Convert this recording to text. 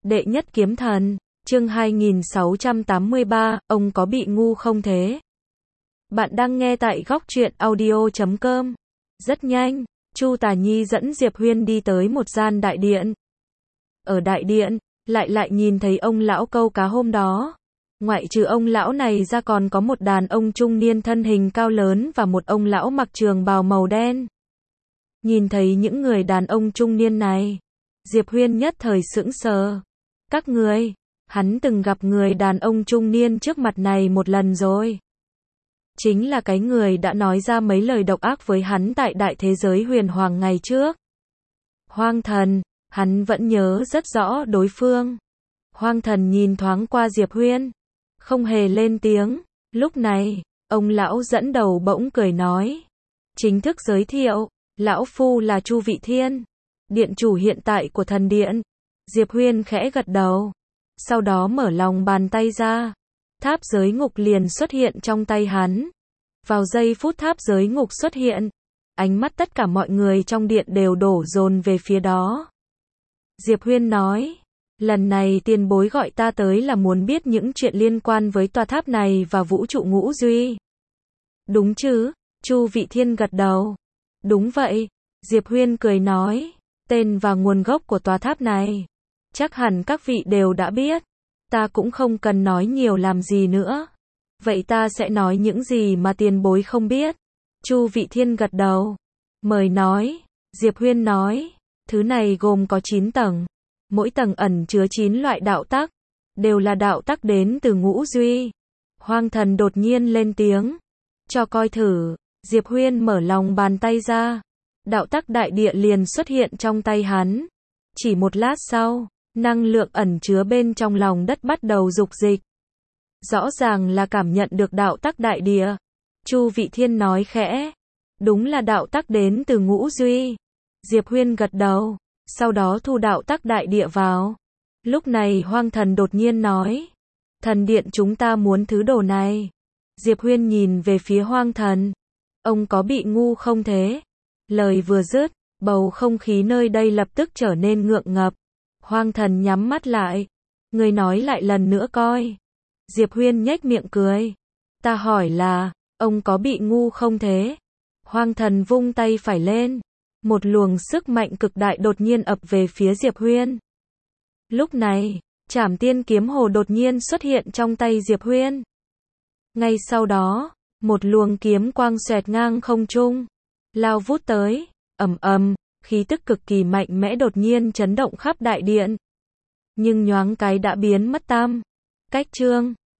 Đệ nhất kiếm thần, chương 2683, ông có bị ngu không thế? Bạn đang nghe tại góc truyện audio.com. Rất nhanh, Chu Tả Nhi dẫn Diệp Huyên đi tới một gian đại điện. Ở đại điện, lại nhìn thấy ông lão câu cá hôm đó. Ngoại trừ ông lão này ra còn có một đàn ông trung niên thân hình cao lớn và một ông lão mặc trường bào màu đen. Nhìn thấy những người đàn ông trung niên này, Diệp Huyên nhất thời sững sờ. Các người, hắn từng gặp người đàn ông trung niên trước mặt này một lần rồi. Chính là cái người đã nói ra mấy lời độc ác với hắn tại đại thế giới huyền hoàng ngày trước. Hoang Thần, hắn vẫn nhớ rất rõ đối phương. Hoang Thần nhìn thoáng qua Diệp Huyên, không hề lên tiếng. Lúc này, ông lão dẫn đầu bỗng cười nói. Chính thức giới thiệu, lão phu là Chu Vị Thiên, điện chủ hiện tại của thần điện. Diệp Huyên khẽ gật đầu, sau đó mở lòng bàn tay ra. Tháp giới ngục liền xuất hiện trong tay hắn. Vào giây phút tháp giới ngục xuất hiện, ánh mắt tất cả mọi người trong điện đều đổ dồn về phía đó. Diệp Huyên nói, lần này tiền bối gọi ta tới là muốn biết những chuyện liên quan với tòa tháp này và vũ trụ ngũ duy. Đúng chứ? Chu Vị Thiên gật đầu. Đúng vậy. Diệp Huyên cười nói, tên và nguồn gốc của tòa tháp này, chắc hẳn các vị đều đã biết. Ta cũng không cần nói nhiều làm gì nữa. Vậy ta sẽ nói những gì mà tiền bối không biết. Chu Vị Thiên gật đầu. Mời nói. Diệp Huyên nói, thứ này gồm có 9 tầng. Mỗi tầng ẩn chứa 9 loại đạo tắc, đều là đạo tắc đến từ ngũ duy. Hoang Thần đột nhiên lên tiếng. Cho coi thử. Diệp Huyên mở lòng bàn tay ra. Đạo tắc đại địa liền xuất hiện trong tay hắn. Chỉ một lát sau, năng lượng ẩn chứa bên trong lòng đất bắt đầu dục dịch. Rõ ràng là cảm nhận được đạo tắc đại địa. Chu Vị Thiên nói khẽ. Đúng là đạo tắc đến từ ngũ duy. Diệp Huyên gật đầu, sau đó thu đạo tắc đại địa vào. Lúc này Hoang Thần đột nhiên nói. Thần điện chúng ta muốn thứ đồ này. Diệp Huyên nhìn về phía Hoang Thần. Ông có bị ngu không thế? Lời vừa dứt, bầu không khí nơi đây lập tức trở nên ngượng ngập. Hoang Thần nhắm mắt lại. Người nói lại lần nữa coi. Diệp Huyên nhếch miệng cười. Ta hỏi là, ông có bị ngu không thế? Hoang Thần vung tay phải lên. Một luồng sức mạnh cực đại đột nhiên ập về phía Diệp Huyên. Lúc này, Trảm Tiên kiếm hồ đột nhiên xuất hiện trong tay Diệp Huyên. Ngay sau đó, một luồng kiếm quang xoẹt ngang không trung, lao vút tới, ầm ầm, khí tức cực kỳ mạnh mẽ đột nhiên chấn động khắp đại điện. Nhưng nhoáng cái đã biến mất tăm. Cách chương